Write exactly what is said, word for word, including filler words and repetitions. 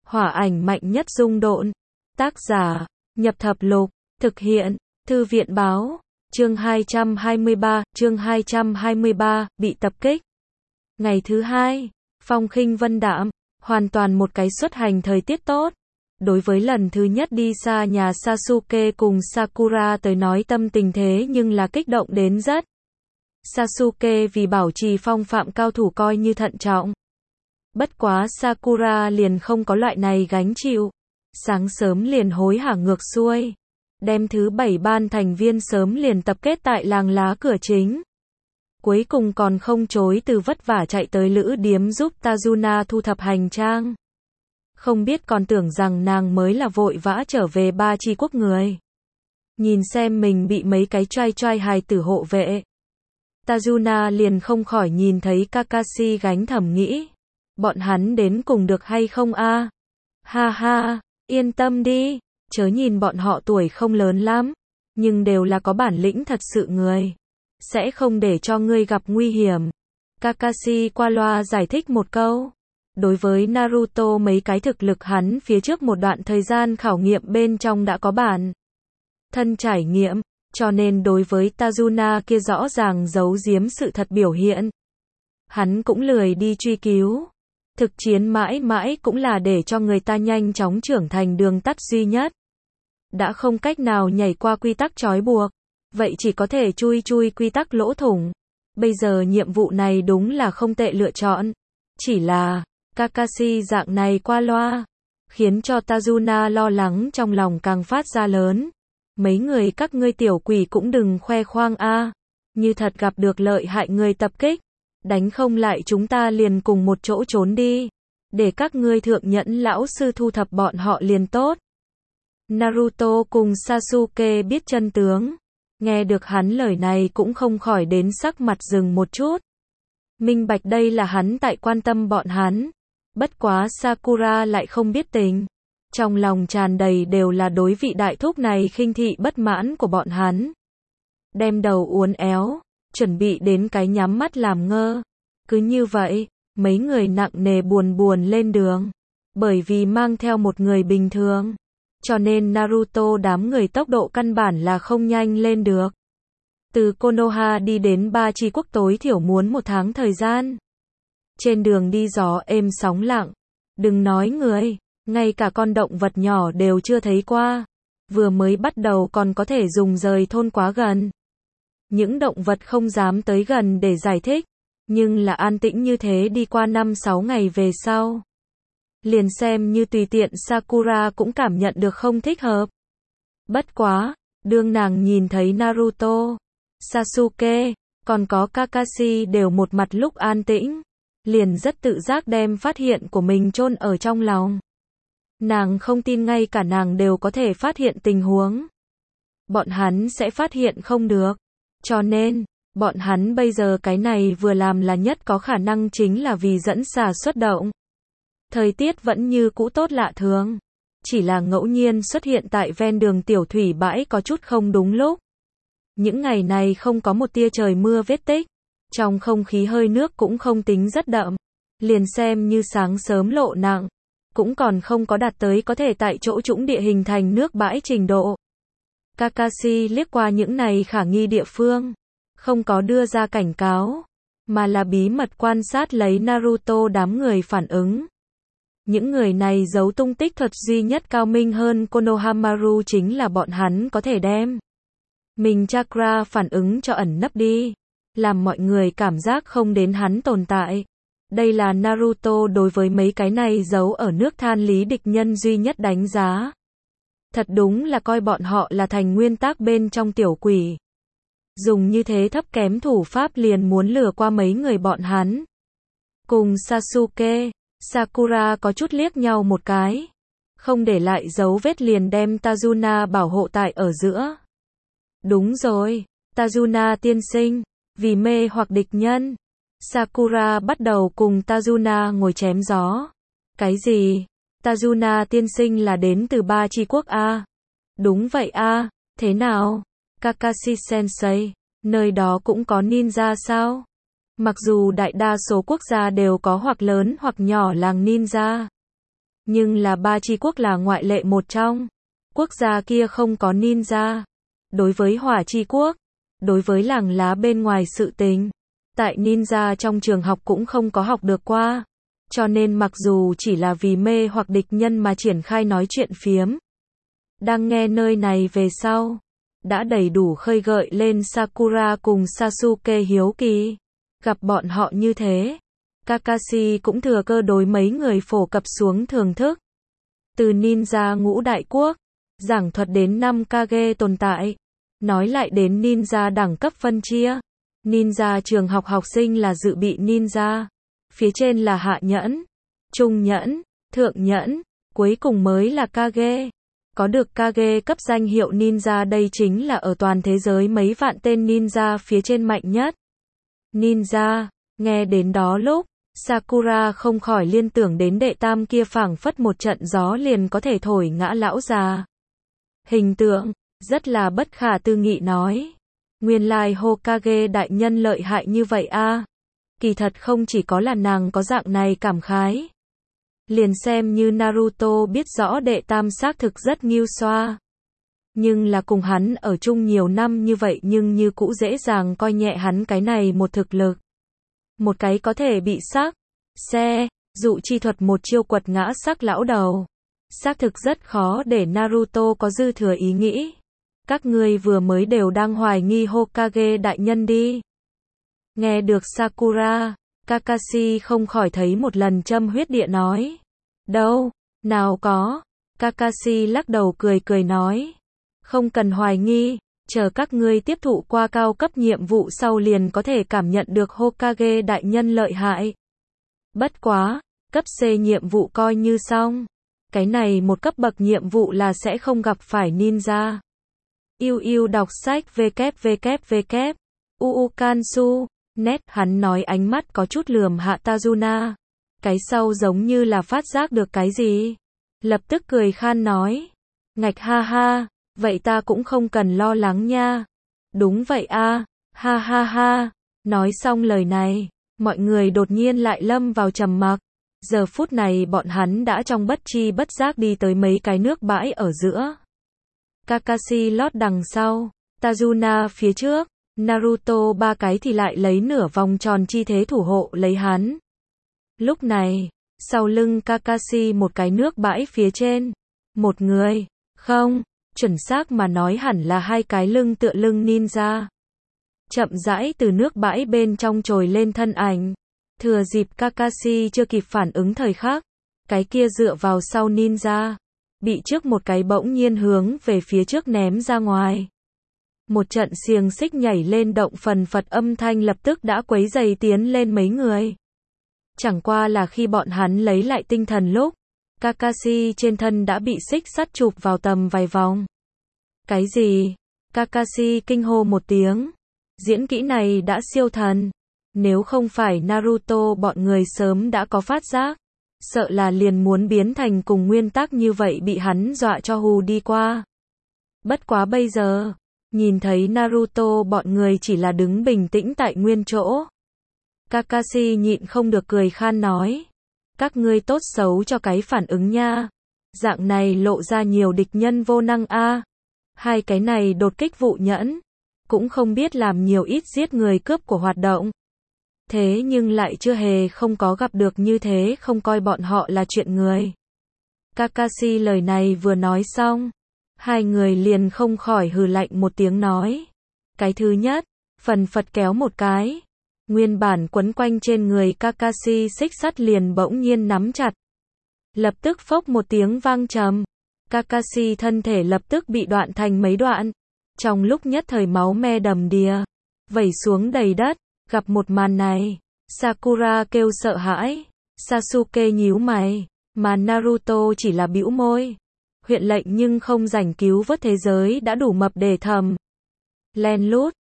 Hỏa ảnh mạnh nhất dung độn. Tác giả, Nhập Thập Lục. Thực hiện, Thư viện báo. Chương hai trăm hai mươi ba, chương hai trăm hai mươi ba, bị tập kích. Ngày thứ hai, phong khinh vân đạm, hoàn toàn một cái xuất hành thời tiết tốt. Đối với lần thứ nhất đi xa nhà Sasuke cùng Sakura tới nói tâm tình thế nhưng là kích động đến rất. Sasuke vì bảo trì phong phạm cao thủ coi như thận trọng. Bất quá Sakura liền không có loại này gánh chịu. Sáng sớm liền hối hả ngược xuôi. Đem thứ bảy ban thành viên sớm liền tập kết tại làng lá cửa chính. Cuối cùng còn không chối từ vất vả chạy tới lữ điếm giúp Tazuna thu thập hành trang. Không biết còn tưởng rằng nàng mới là vội vã trở về ba chi quốc người. Nhìn xem mình bị mấy cái trai trai hài tử hộ vệ. Tazuna liền không khỏi nhìn thấy Kakashi gánh thầm nghĩ. Bọn hắn đến cùng được hay không a? Ha ha, yên tâm đi, chớ nhìn bọn họ tuổi không lớn lắm, nhưng đều là có bản lĩnh thật sự người. Sẽ không để cho ngươi gặp nguy hiểm. Kakashi qua loa giải thích một câu. Đối với Naruto mấy cái thực lực hắn phía trước một đoạn thời gian khảo nghiệm bên trong đã có bản thân trải nghiệm, cho nên đối với Tazuna kia rõ ràng giấu giếm sự thật biểu hiện. Hắn cũng lười đi truy cứu. Thực chiến mãi mãi cũng là để cho người ta nhanh chóng trưởng thành đường tắt duy nhất. Đã không cách nào nhảy qua quy tắc trói buộc, vậy chỉ có thể chui chui quy tắc lỗ thủng. Bây giờ nhiệm vụ này đúng là không tệ lựa chọn. Chỉ là, Kakashi dạng này qua loa, khiến cho Tazuna lo lắng trong lòng càng phát ra lớn. Mấy người các ngươi tiểu quỷ cũng đừng khoe khoang a, như thật gặp được lợi hại người tập kích, đánh không lại chúng ta liền cùng một chỗ trốn đi, để các ngươi thượng nhẫn lão sư thu thập bọn họ liền tốt. Naruto cùng Sasuke biết chân tướng, nghe được hắn lời này cũng không khỏi đến sắc mặt dừng một chút. Minh bạch đây là hắn tại quan tâm bọn hắn. Bất quá Sakura lại không biết tình. Trong lòng tràn đầy đều là đối vị đại thúc này khinh thị bất mãn của bọn hắn. Đem đầu uốn éo, chuẩn bị đến cái nhắm mắt làm ngơ. Cứ như vậy, mấy người nặng nề buồn buồn lên đường. Bởi vì mang theo một người bình thường, cho nên Naruto đám người tốc độ căn bản là không nhanh lên được. Từ Konoha đi đến ba chi quốc tối thiểu muốn một tháng thời gian. Trên đường đi gió êm sóng lặng. Đừng nói người, ngay cả con động vật nhỏ đều chưa thấy qua. Vừa mới bắt đầu còn có thể dùng rời thôn quá gần. Những động vật không dám tới gần để giải thích. Nhưng là an tĩnh như thế đi qua năm sáu ngày về sau. Liền xem như tùy tiện Sakura cũng cảm nhận được không thích hợp. Bất quá, đương nàng nhìn thấy Naruto, Sasuke, còn có Kakashi đều một mặt lúc an tĩnh, liền rất tự giác đem phát hiện của mình chôn ở trong lòng. Nàng không tin ngay cả nàng đều có thể phát hiện tình huống. Bọn hắn sẽ phát hiện không được. Cho nên, bọn hắn bây giờ cái này vừa làm là nhất có khả năng chính là vì dẫn xà xuất động. Thời tiết vẫn như cũ tốt lạ thường. Chỉ là ngẫu nhiên xuất hiện tại ven đường tiểu thủy bãi có chút không đúng lúc. Những ngày này không có một tia trời mưa vết tích. Trong không khí hơi nước cũng không tính rất đậm. Liền xem như sáng sớm lộ nặng. Cũng còn không có đạt tới có thể tại chỗ trũng địa hình thành nước bãi trình độ. Kakashi liếc qua những này khả nghi địa phương. Không có đưa ra cảnh cáo. Mà là bí mật quan sát lấy Naruto đám người phản ứng. Những người này giấu tung tích thuật duy nhất cao minh hơn Konohamaru chính là bọn hắn có thể đem mình chakra phản ứng cho ẩn nấp đi, làm mọi người cảm giác không đến hắn tồn tại. Đây là Naruto đối với mấy cái này giấu ở nước than lý địch nhân duy nhất đánh giá. Thật đúng là coi bọn họ là thành nguyên tắc bên trong tiểu quỷ. Dùng như thế thấp kém thủ pháp liền muốn lừa qua mấy người bọn hắn. Cùng Sasuke, Sakura có chút liếc nhau một cái. Không để lại dấu vết liền đem Tazuna bảo hộ tại ở giữa. Đúng rồi, Tazuna tiên sinh, vì mê hoặc địch nhân. Sakura bắt đầu cùng Tazuna ngồi chém gió. Cái gì? Tazuna tiên sinh là đến từ ba chi quốc A. Đúng vậy A, thế nào? Kakashi sensei, nơi đó cũng có ninja sao? Mặc dù đại đa số quốc gia đều có hoặc lớn hoặc nhỏ làng ninja. Nhưng là ba chi quốc là ngoại lệ một trong. Quốc gia kia không có ninja. Đối với hỏa chi quốc, đối với làng lá bên ngoài sự tình, tại ninja trong trường học cũng không có học được qua. Cho nên mặc dù chỉ là vì mê hoặc địch nhân mà triển khai nói chuyện phiếm. Đang nghe nơi này về sau, đã đầy đủ khơi gợi lên Sakura cùng Sasuke hiếu kỳ. Gặp bọn họ như thế, Kakashi cũng thừa cơ đối mấy người phổ cập xuống thưởng thức. Từ ninja ngũ đại quốc, giảng thuật đến năm Kage tồn tại, nói lại đến ninja đẳng cấp phân chia. Ninja trường học học sinh là dự bị ninja, phía trên là hạ nhẫn, trung nhẫn, thượng nhẫn, cuối cùng mới là Kage. Có được Kage cấp danh hiệu ninja đây chính là ở toàn thế giới mấy vạn tên ninja phía trên mạnh nhất. Ninja, nghe đến đó lúc, Sakura không khỏi liên tưởng đến đệ tam kia phảng phất một trận gió liền có thể thổi ngã lão già. Hình tượng, rất là bất khả tư nghị nói. Nguyên lai Hokage đại nhân lợi hại như vậy a. Kỳ thật không chỉ có là nàng có dạng này cảm khái. Liền xem như Naruto biết rõ đệ tam xác thực rất nghiêu xoa. Nhưng là cùng hắn ở chung nhiều năm như vậy nhưng như cũ dễ dàng coi nhẹ hắn cái này một thực lực. Một cái có thể bị sắc, xe, dụ chi thuật một chiêu quật ngã sắc lão đầu. Xác thực rất khó để Naruto có dư thừa ý nghĩ. Các ngươi vừa mới đều đang hoài nghi Hokage đại nhân đi. Nghe được Sakura, Kakashi không khỏi thấy một lần châm huyết địa nói. Đâu, nào có. Kakashi lắc đầu cười cười nói. Không cần hoài nghi, chờ các ngươi tiếp thụ qua cao cấp nhiệm vụ sau liền có thể cảm nhận được Hokage đại nhân lợi hại. Bất quá, cấp C nhiệm vụ coi như xong. Cái này một cấp bậc nhiệm vụ là sẽ không gặp phải ninja. Yêu yêu đọc sách www. Uukansu. Nét, hắn nói ánh mắt có chút lườm hạ Tajuna. Cái sau giống như là phát giác được cái gì. Lập tức cười khan nói. Ngạch ha ha, vậy ta cũng không cần lo lắng nha. Đúng vậy a, ha ha ha. Nói xong lời này, mọi người đột nhiên lại lâm vào trầm mặc. Giờ phút này bọn hắn đã trong bất chi bất giác đi tới mấy cái nước bãi ở giữa. Kakashi lót đằng sau, Tajuna phía trước, Naruto ba cái thì lại lấy nửa vòng tròn chi thế thủ hộ lấy hắn. Lúc này, sau lưng Kakashi một cái nước bãi phía trên, một người, không, chuẩn xác mà nói hẳn là hai cái lưng tựa lưng ninja. Chậm rãi từ nước bãi bên trong trồi lên thân ảnh. Thừa dịp Kakashi chưa kịp phản ứng thời khắc, cái kia dựa vào sau ninja, bị trước một cái bỗng nhiên hướng về phía trước ném ra ngoài. Một trận xiềng xích nhảy lên động phần phật âm thanh lập tức đã quấy dày tiến lên mấy người. Chẳng qua là khi bọn hắn lấy lại tinh thần lúc, Kakashi trên thân đã bị xích sắt chụp vào tầm vài vòng. Cái gì? Kakashi kinh hô một tiếng. Diễn kỹ này đã siêu thần. Nếu không phải Naruto bọn người sớm đã có phát giác, sợ là liền muốn biến thành cùng nguyên tắc như vậy bị hắn dọa cho hù đi qua. Bất quá bây giờ, nhìn thấy Naruto bọn người chỉ là đứng bình tĩnh tại nguyên chỗ. Kakashi nhịn không được cười khan nói. Các ngươi tốt xấu cho cái phản ứng nha. Dạng này lộ ra nhiều địch nhân vô năng a. Hai cái này đột kích vụ nhẫn. Cũng không biết làm nhiều ít giết người cướp của hoạt động. Thế nhưng lại chưa hề không có gặp được như thế không coi bọn họ là chuyện người. Kakashi lời này vừa nói xong. Hai người liền không khỏi hừ lạnh một tiếng nói. Cái thứ nhất, phần phật kéo một cái. Nguyên bản quấn quanh trên người Kakashi xích sắt liền bỗng nhiên nắm chặt. Lập tức phốc một tiếng vang trầm. Kakashi thân thể lập tức bị đoạn thành mấy đoạn. Trong lúc nhất thời máu me đầm đìa, vẩy xuống đầy đất. Gặp một màn này, Sakura kêu sợ hãi. Sasuke nhíu mày, mà Naruto chỉ là bĩu môi. Huyện lệnh nhưng không rảnh cứu vớt thế giới đã đủ mập để thầm. Len lút,